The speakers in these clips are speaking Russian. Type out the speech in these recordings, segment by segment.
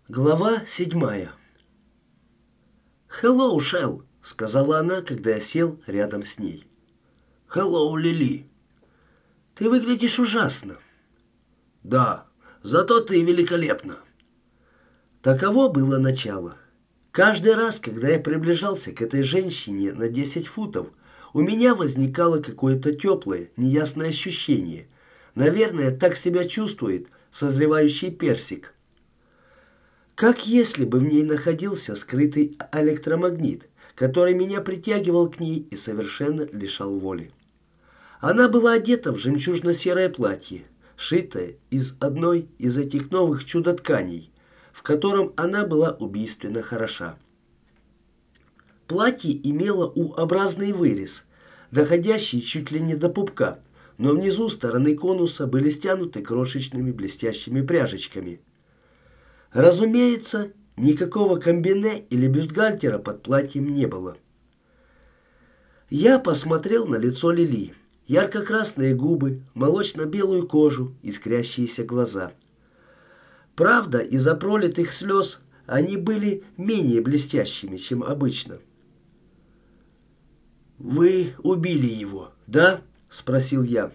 Глава 7. «Hello, Шелл», — сказала она, когда я сел рядом с ней. «Hello, Лили». «Ты выглядишь ужасно». «Да, зато ты великолепна». Таково было начало. Каждый раз, когда я приближался к этой женщине на 10 футов, у меня возникало какое-то теплое, неясное ощущение. Наверное, так себя чувствует созревающий персик. Как если бы в ней находился скрытый электромагнит, который меня притягивал к ней и совершенно лишал воли. Она была одета в жемчужно-серое платье, шитое из одной из этих новых чудо-тканей, в котором она была убийственно хороша. Платье имело U-образный вырез, доходящий чуть ли не до пупка, но внизу стороны конуса были стянуты крошечными блестящими пряжечками. Разумеется, никакого комбине или бюстгальтера под платьем не было. Я посмотрел на лицо Лили. Ярко-красные губы, молочно-белую кожу, искрящиеся глаза. Правда, из-за пролитых слез они были менее блестящими, чем обычно. «Вы убили его, да?» — спросил я.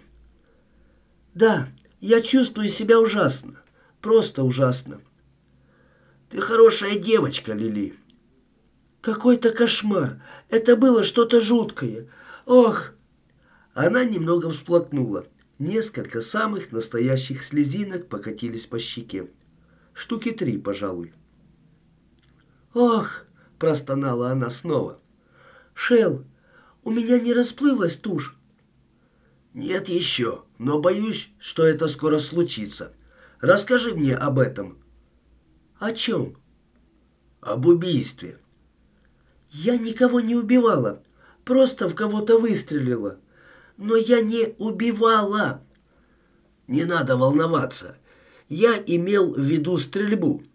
«Да, я чувствую себя ужасно, просто ужасно». «Ты хорошая девочка, Лили». «Какой-то кошмар, это было что-то жуткое. Ох!» Она немного всплакнула. Несколько самых настоящих слезинок покатились по щеке. Штуки 3, пожалуй. «Ох!» – простонала она снова. «Шелл, у меня не расплылась тушь». «Нет еще, но боюсь, что это скоро случится. Расскажи мне об этом». «О чем?» «Об убийстве». «Я никого не убивала, просто в кого-то выстрелила. Но я не убивала». «Не надо волноваться. Я имел в виду стрельбу».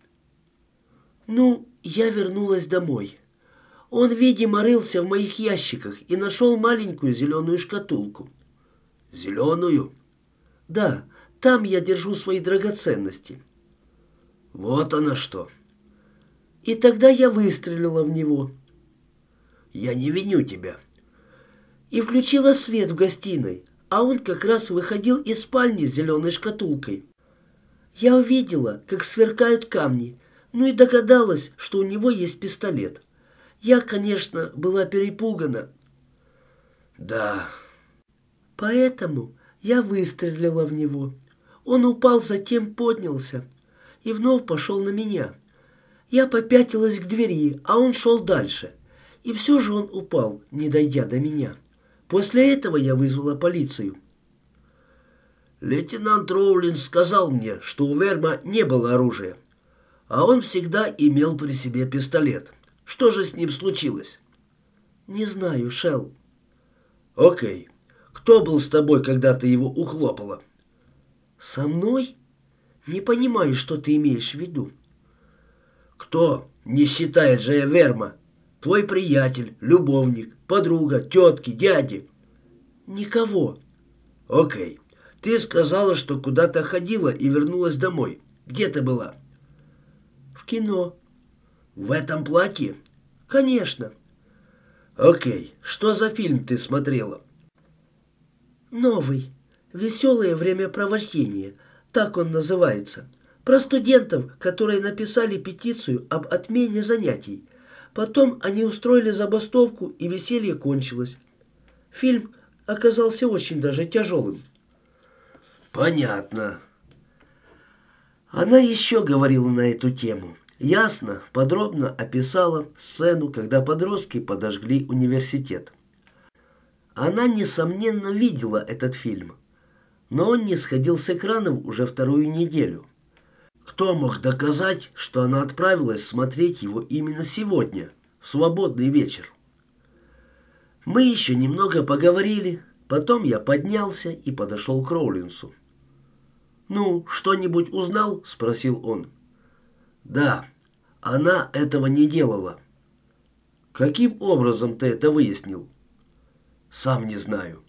«Ну, я вернулась домой. Он, видимо, рылся в моих ящиках и нашел маленькую зеленую шкатулку». «Зеленую?» «Да, там я держу свои драгоценности». «Вот оно что». И тогда я выстрелила в него. «Я не виню тебя». И включила свет в гостиной, а он как раз выходил из спальни с зеленой шкатулкой. Я увидела, как сверкают камни, ну и догадалась, что у него есть пистолет. Я, конечно, была перепугана. «Да». Поэтому я выстрелила в него. Он упал, затем поднялся и вновь пошел на меня. Я попятилась к двери, а он шел дальше. И все же он упал, не дойдя до меня. После этого я вызвала полицию. «Лейтенант Роулинс сказал мне, что у Верма не было оружия, а он всегда имел при себе пистолет. Что же с ним случилось?» Не знаю, Шелл. «Окей. Кто был с тобой, когда ты его ухлопала?» Со мной? Не понимаю, что ты имеешь в виду. «Кто, не считая Джея Верма? Твой приятель, любовник, подруга, тетки, дяди?» Никого. «Окей. Ты сказала, что куда-то ходила и вернулась домой. Где ты была?» В кино. «В этом платье?» Конечно. «Окей. Что за фильм ты смотрела?» Новый. Веселое времяпровождение. Так он называется. Про студентов, которые написали петицию об отмене занятий. Потом они устроили забастовку, и веселье кончилось. Фильм оказался очень даже тяжелым. «Понятно». Она еще говорила на эту тему. Ясно, подробно описала сцену, когда подростки подожгли университет. Она, несомненно, видела этот фильм, но он не сходил с экранов уже вторую неделю. Кто мог доказать, что она отправилась смотреть его именно сегодня, в свободный вечер? Мы еще немного поговорили, потом я поднялся и подошел к Роулинсу. «Ну, что-нибудь узнал?» — спросил он. «Да, она этого не делала». «Каким образом ты это выяснил?» «Сам не знаю».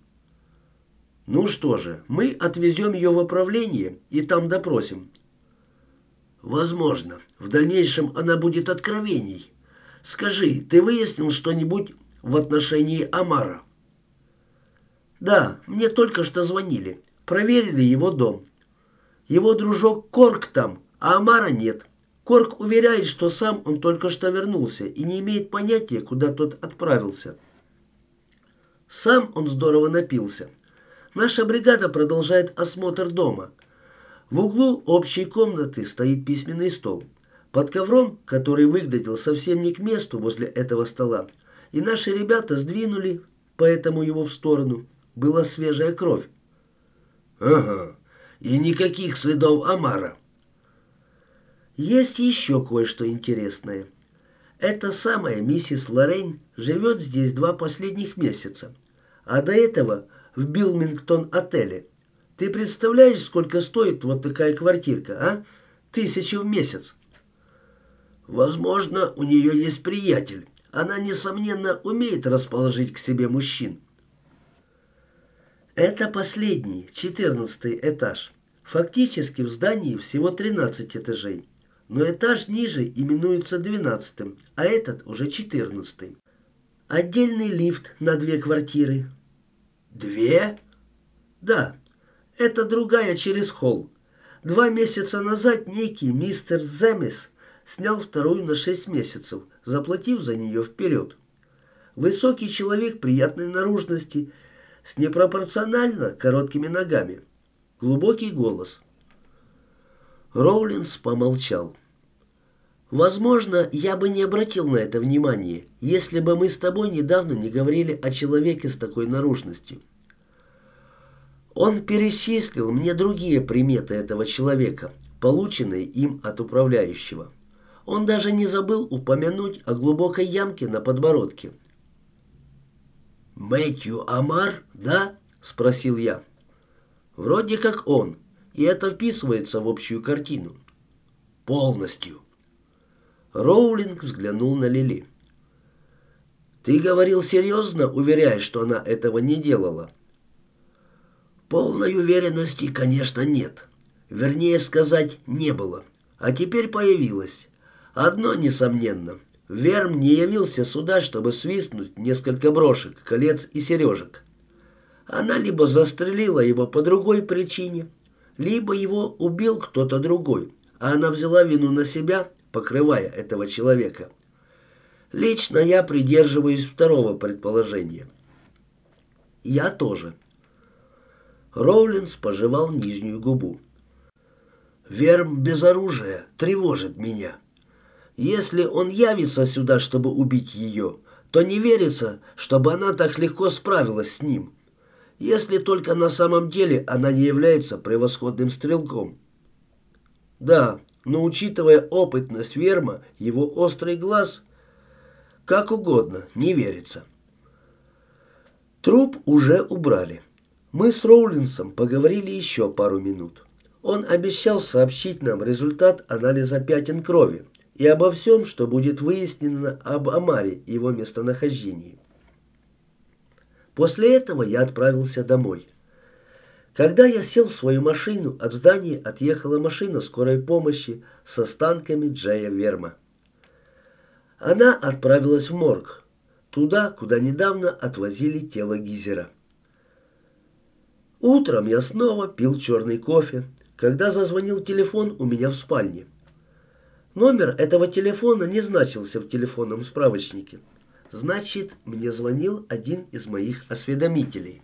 «Ну что же, мы отвезем ее в управление и там допросим». Возможно, в дальнейшем она будет откровенней. Скажи, ты выяснил что-нибудь в отношении Амара? Да, мне только что звонили. Проверили его дом. Его дружок Корк там, а Амара нет. Корк уверяет, что сам он только что вернулся и не имеет понятия, куда тот отправился. Сам он здорово напился. Наша бригада продолжает осмотр дома. В углу общей комнаты стоит письменный стол. Под ковром, который выглядел совсем не к месту возле этого стола, и наши ребята сдвинули поэтому его в сторону, была свежая кровь. Ага, и никаких следов Амара. Есть еще кое-что интересное. Эта самая миссис Лоррейн живет здесь 2 последних месяца, а до этого в Билмингтон-отеле. Ты представляешь, сколько стоит вот такая квартирка, а? 1000 в месяц. Возможно, у нее есть приятель. Она, несомненно, умеет расположить к себе мужчин. Это последний, 14-й этаж. Фактически в здании всего 13 этажей. Но этаж ниже именуется 12-м, а этот уже 14-й. Отдельный лифт на 2 квартиры. 2? Да, это другая через холл. 2 месяца назад некий мистер Земес снял вторую на 6 месяцев, заплатив за нее вперед. Высокий человек приятной наружности, с непропорционально короткими ногами. Глубокий голос. Роулинс помолчал. «Возможно, я бы не обратил на это внимания, если бы мы с тобой недавно не говорили о человеке с такой наружностью. Он перечислил мне другие приметы этого человека, полученные им от управляющего. Он даже не забыл упомянуть о глубокой ямке на подбородке». «Мэтью Амар, да?» — спросил я. «Вроде как он, и это вписывается в общую картину». «Полностью». Роулинг взглянул на Лили. «Ты говорил серьезно, уверяя, что она этого не делала?» «Полной уверенности, конечно, нет. Вернее сказать, не было. А теперь появилось. Одно несомненно. Верм не явился сюда, чтобы свистнуть несколько брошек, колец и сережек. Она либо застрелила его по другой причине, либо его убил кто-то другой, а она взяла вину на себя, покрывая этого человека. Лично я придерживаюсь второго предположения». «Я тоже». Роулинс пожевал нижнюю губу. «Верм без оружия тревожит меня. Если он явится сюда, чтобы убить ее, то не верится, чтобы она так легко справилась с ним. Если только на самом деле она не является превосходным стрелком». «Да, но учитывая опытность Верма, его острый глаз, как угодно, не верится». Труп уже убрали. Мы с Роулинсом поговорили еще пару минут. Он обещал сообщить нам результат анализа пятен крови и обо всем, что будет выяснено об Амаре и его местонахождении. После этого я отправился домой. Когда я сел в свою машину, от здания отъехала машина скорой помощи с останками Джея Верма. Она отправилась в морг, туда, куда недавно отвозили тело Гизера. Утром я снова пил черный кофе, когда зазвонил телефон у меня в спальне. Номер этого телефона не значился в телефонном справочнике. Значит, мне звонил один из моих осведомителей.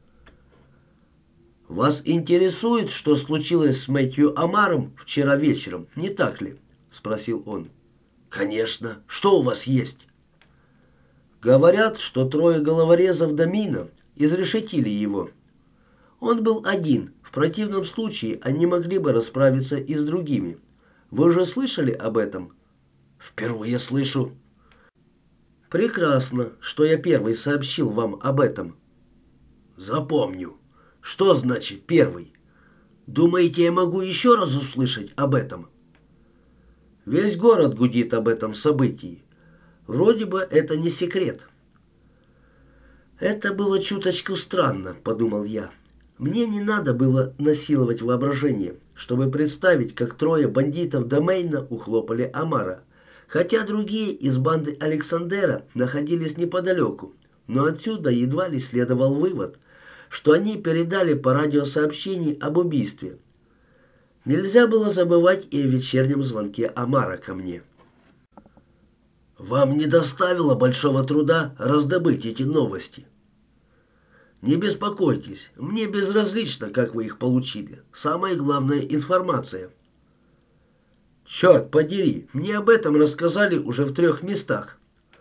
«Вас интересует, что случилось с Мэтью Амаром вчера вечером, не так ли?» — спросил он. «Конечно. Что у вас есть?» «Говорят, что 3 головорезов Домина изрешетили его. Он был один, в противном случае они могли бы расправиться и с другими. Вы уже слышали об этом?» «Впервые слышу». «Прекрасно, что я первый сообщил вам об этом». «Запомню. Что значит первый? Думаете, я могу еще раз услышать об этом?» «Весь город гудит об этом событии. Вроде бы это не секрет». «Это было чуточку странно», — подумал я. Мне не надо было насиловать воображение, чтобы представить, как трое бандитов Домейна ухлопали Амара, хотя другие из банды Александера находились неподалеку, но отсюда едва ли следовал вывод, что они передали по радиосообщению об убийстве. Нельзя было забывать и о вечернем звонке Амара ко мне. «Вам не доставило большого труда раздобыть эти новости?» «Не беспокойтесь, мне безразлично, как вы их получили. Самое главное — информация». «Черт подери, мне об этом рассказали уже в 3 местах».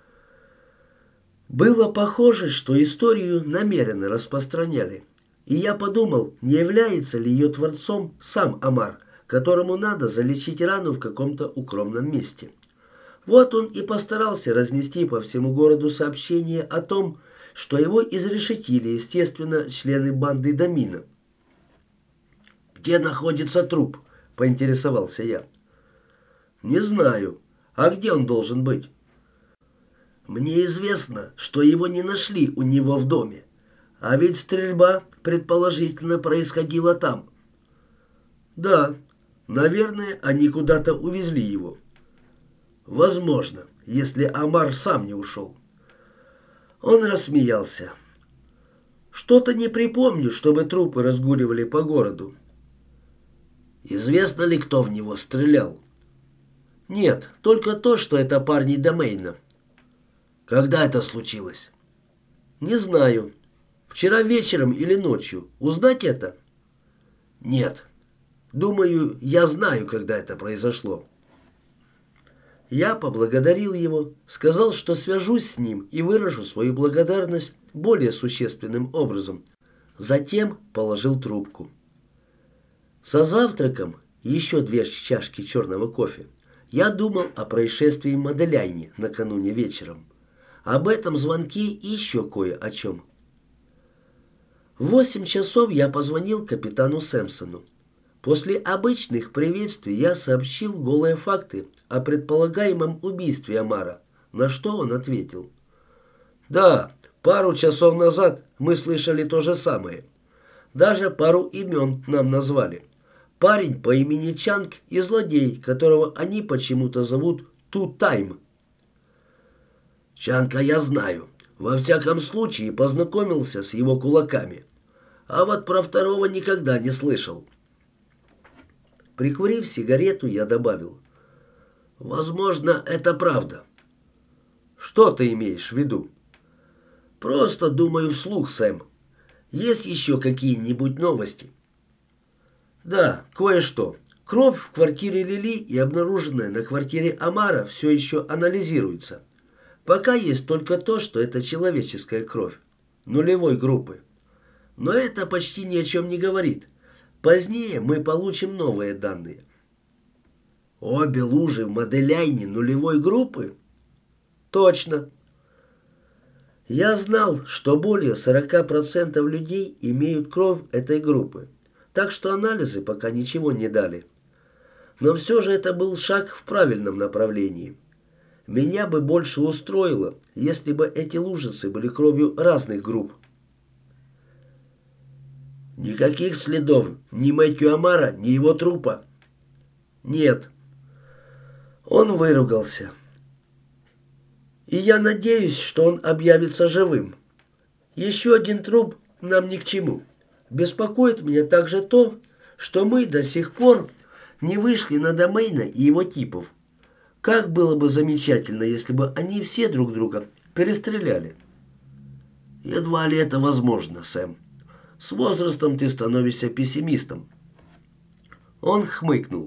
Было похоже, что историю намеренно распространяли. И я подумал, не является ли ее творцом сам Амар, которому надо залечить рану в каком-то укромном месте. Вот он и постарался разнести по всему городу сообщение о том, что его изрешетили, естественно, члены банды Домина. «Где находится труп?» — поинтересовался я. «Не знаю. А где он должен быть?» «Мне известно, что его не нашли у него в доме. А ведь стрельба, предположительно, происходила там». «Да, наверное, они куда-то увезли его». «Возможно, если Амар сам не ушел». Он рассмеялся. «Что-то не припомню, чтобы трупы разгуливали по городу». «Известно ли, кто в него стрелял?» «Нет, только то, что это парни Домейна». «Когда это случилось?» «Не знаю. Вчера вечером или ночью. Узнать это?» «Нет. Думаю, я знаю, когда это произошло». Я поблагодарил его, сказал, что свяжусь с ним и выражу свою благодарность более существенным образом. Затем положил трубку. За завтраком, еще 2 чашки черного кофе, я думал о происшествии в Маделяйне накануне вечером. Об этом звонке и еще кое о чем. В 8 часов я позвонил капитану Сэмпсону. После обычных приветствий я сообщил голые факты о предполагаемом убийстве Амара, на что он ответил: «Да, пару часов назад мы слышали то же самое. Даже пару имен нам назвали. Парень по имени Чанг и злодей, которого они почему-то зовут Ту-Тайм». «Чанга я знаю. Во всяком случае познакомился с его кулаками. А вот про второго никогда не слышал». Прикурив сигарету, я добавил: «Возможно, это правда». «Что ты имеешь в виду?» «Просто думаю вслух, Сэм. Есть еще какие-нибудь новости?» «Да, кое-что. Кровь в квартире Лили и обнаруженная на квартире Амара все еще анализируется. Пока есть только то, что это человеческая кровь, нулевой группы. Но это почти ни о чем не говорит. Позднее мы получим новые данные». «Обе лужи в Маделяйне нулевой группы?» «Точно». Я знал, что более 40% людей имеют кровь этой группы, так что анализы пока ничего не дали. Но все же это был шаг в правильном направлении. Меня бы больше устроило, если бы эти лужицы были кровью разных групп. «Никаких следов ни Мэтью Амара, ни его трупа?» «Нет». Он выругался. «И я надеюсь, что он объявится живым. Еще один труп нам ни к чему. Беспокоит меня также то, что мы до сих пор не вышли на Домейна и его типов. Как было бы замечательно, если бы они все друг друга перестреляли». «Едва ли это возможно, Сэм. С возрастом ты становишься пессимистом». Он хмыкнул.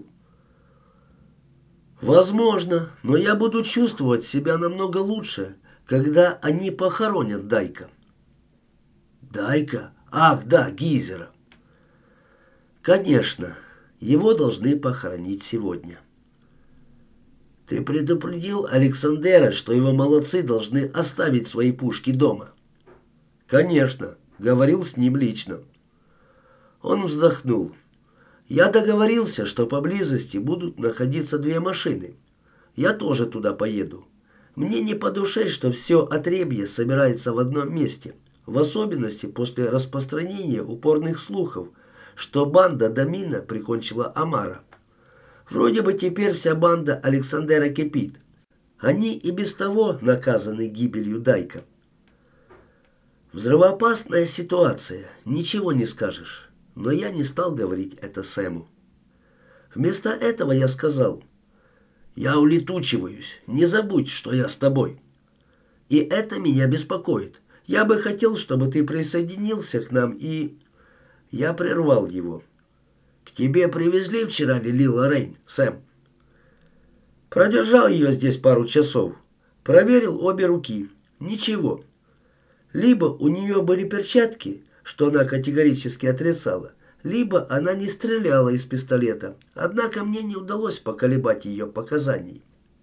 «Возможно, но я буду чувствовать себя намного лучше, когда они похоронят Дайка». «Дайка? Ах, да, Гизера». «Конечно, его должны похоронить сегодня». «Ты предупредил Александера, что его молодцы должны оставить свои пушки дома?» «Конечно, говорил с ним лично». Он вздохнул. «Я договорился, что поблизости будут находиться 2 машины. Я тоже туда поеду. Мне не по душе, что все отребье собирается в одном месте, в особенности после распространения упорных слухов, что банда Домина прикончила Амара. Вроде бы теперь вся банда Александера кипит. Они и без того наказаны гибелью Дайка. Взрывоопасная ситуация, ничего не скажешь, но я не стал говорить это Сэму. Вместо этого я сказал: «Я улетучиваюсь, не забудь, что я с тобой. И это меня беспокоит. Я бы хотел, чтобы ты присоединился к нам и...» Я прервал его. «К тебе привезли вчера Лили Лоррейн, Сэм?» Продержал ее здесь пару часов. Проверил обе руки. Ничего. Либо у нее были перчатки, что она категорически отрицала, либо она не стреляла из пистолета, однако мне не удалось поколебать ее показаний.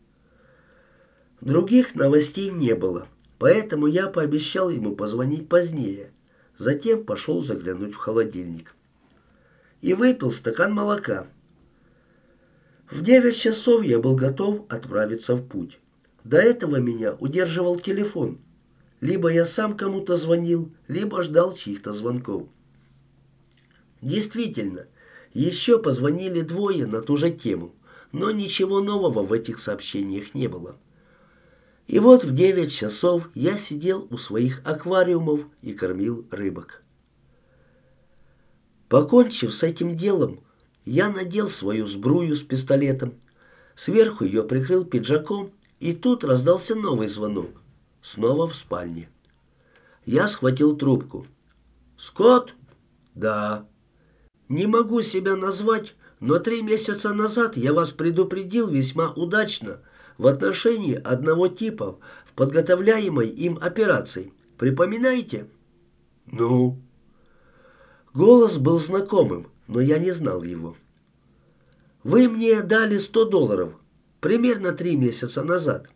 Других новостей не было, поэтому я пообещал ему позвонить позднее. Затем пошел заглянуть в холодильник. И выпил стакан молока. В 9 часов я был готов отправиться в путь. До этого меня удерживал телефон. Либо я сам кому-то звонил, либо ждал чьих-то звонков. Действительно, еще позвонили двое на ту же тему, но ничего нового в этих сообщениях не было. И вот в 9 часов я сидел у своих аквариумов и кормил рыбок. Покончив с этим делом, я надел свою сбрую с пистолетом, сверху ее прикрыл пиджаком, и тут раздался новый звонок. Снова в спальне. Я схватил трубку. «Скотт?» «Да». «Не могу себя назвать, но 3 месяца назад я вас предупредил весьма удачно в отношении одного типа в подготовляемой им операции. Припоминаете?» «Ну?» Голос был знакомым, но я не знал его. «Вы мне дали $100, примерно 3 месяца назад».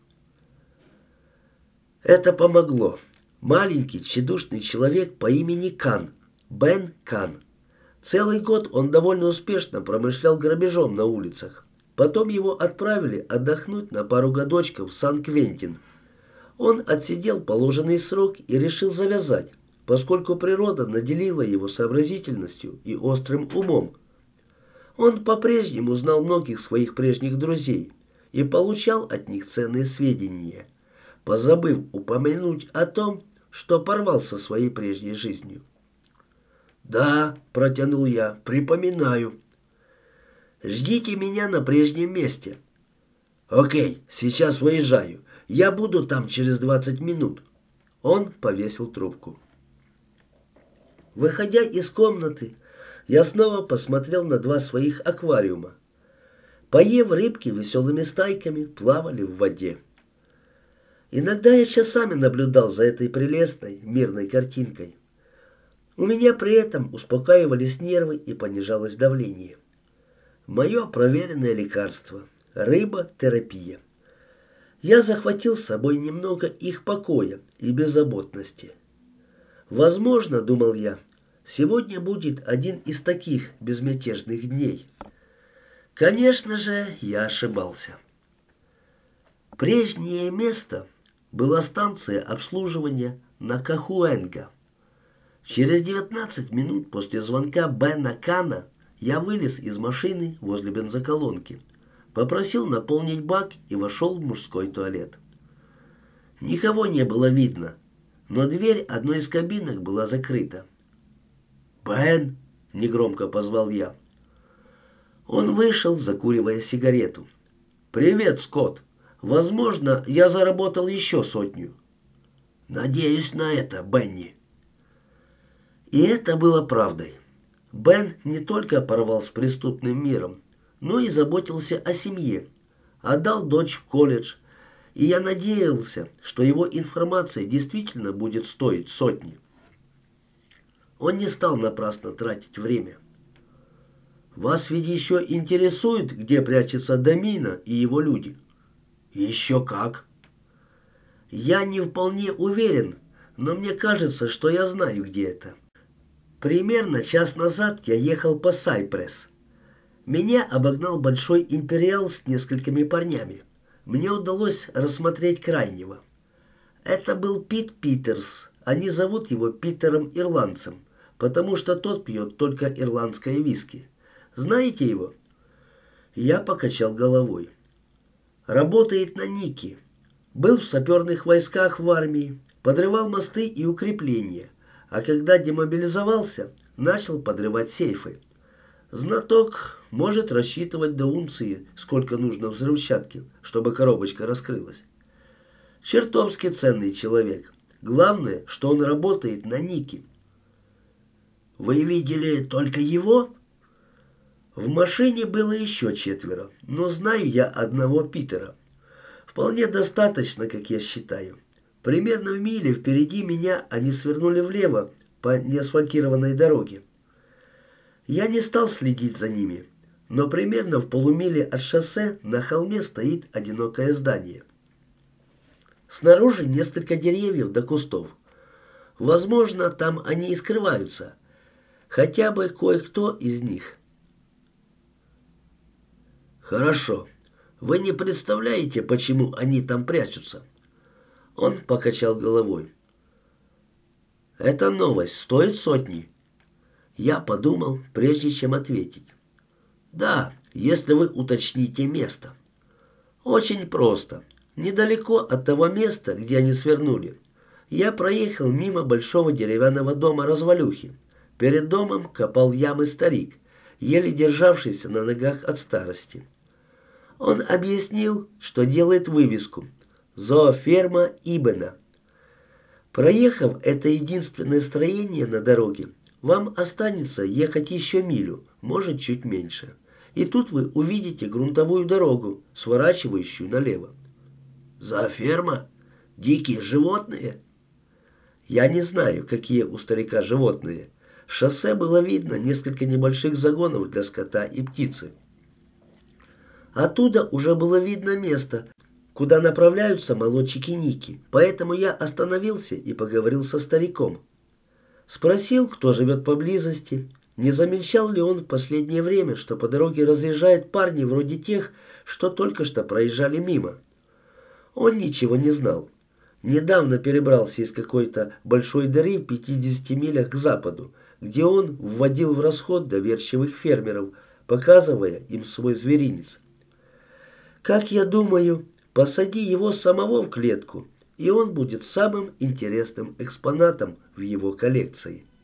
Это помогло. Маленький, тщедушный человек по имени Кан, Бен Кан. Целый год он довольно успешно промышлял грабежом на улицах. Потом его отправили отдохнуть на пару годочков в Сан-Квентин. Он отсидел положенный срок и решил завязать, поскольку природа наделила его сообразительностью и острым умом. Он по-прежнему знал многих своих прежних друзей и получал от них ценные сведения, позабыв упомянуть о том, что порвал со своей прежней жизнью. «Да», — протянул я, — «припоминаю». «Ждите меня на прежнем месте». «Окей, сейчас выезжаю. Я буду там через 20 минут». Он повесил трубку. Выходя из комнаты, я снова посмотрел на 2 своих аквариума. Поев, рыбки веселыми стайками плавали в воде. Иногда я часами наблюдал за этой прелестной, мирной картинкой. У меня при этом успокаивались нервы и понижалось давление. Мое проверенное лекарство – рыботерапия. Я захватил с собой немного их покоя и беззаботности. Возможно, думал я, сегодня будет один из таких безмятежных дней. Конечно же, я ошибался. Прежнее место была станция обслуживания на Кахуэнга. Через 19 минут после звонка Бена Кана я вылез из машины возле бензоколонки, попросил наполнить бак и вошел в мужской туалет. Никого не было видно, но дверь одной из кабинок была закрыта. «Бен!» — негромко позвал я. Он вышел, закуривая сигарету. «Привет, Скотт. Возможно, я заработал еще 100. «Надеюсь на это, Бенни». И это было правдой. Бен не только порвал с преступным миром, но и заботился о семье, отдал дочь в колледж, и я надеялся, что его информация действительно будет стоить 100. Он не стал напрасно тратить время. «Вас ведь еще интересует, где прячется Домина и его люди?» «Еще как!» «Я не вполне уверен, но мне кажется, что я знаю, где это. Примерно час назад я ехал по Сайпресс. Меня обогнал большой империал с несколькими парнями. Мне удалось рассмотреть крайнего. Это был Пит Питерс, они зовут его Питером Ирландцем, потому что тот пьет только ирландское виски. Знаете его?» Я покачал головой. «Работает на Нике. Был в саперных войсках в армии, подрывал мосты и укрепления, а когда демобилизовался, начал подрывать сейфы. Знаток может рассчитывать до унции, сколько нужно взрывчатки, чтобы коробочка раскрылась. Чертовски ценный человек. Главное, что он работает на Нике». «Вы видели только его?» В машине было еще 4, но знаю я одного Питера. Вполне достаточно, как я считаю. Примерно в миле впереди меня они свернули влево по неасфальтированной дороге. Я не стал следить за ними, но примерно в полумиле от шоссе на холме стоит одинокое здание. Снаружи несколько деревьев до кустов. Возможно, там они и скрываются. Хотя бы кое-кто из них. «Хорошо. Вы не представляете, почему они там прячутся?» Он покачал головой. «Эта новость стоит сотни». Я подумал, прежде чем ответить. «Да, если вы уточните место». «Очень просто. Недалеко от того места, где они свернули. Я проехал мимо большого деревянного дома-развалюхи. Перед домом копал ямы старик, еле державшийся на ногах от старости. Он объяснил, что делает вывеску «Зооферма Ибена». Проехав это единственное строение на дороге, вам останется ехать еще милю, может, чуть меньше. И тут вы увидите грунтовую дорогу, сворачивающую налево. «Зооферма? Дикие животные?» Я не знаю, какие у старика животные. С шоссе было видно несколько небольших загонов для скота и птицы. Оттуда уже было видно место, куда направляются молодчики Ники, поэтому я остановился и поговорил со стариком. Спросил, кто живет поблизости, не замечал ли он в последнее время, что по дороге разъезжают парни вроде тех, что только что проезжали мимо. Он ничего не знал. Недавно перебрался из какой-то большой дыры в 50 милях к западу, где он вводил в расход доверчивых фермеров, показывая им свой зверинец. Как я думаю, посади его самого в клетку, и он будет самым интересным экспонатом в его коллекции.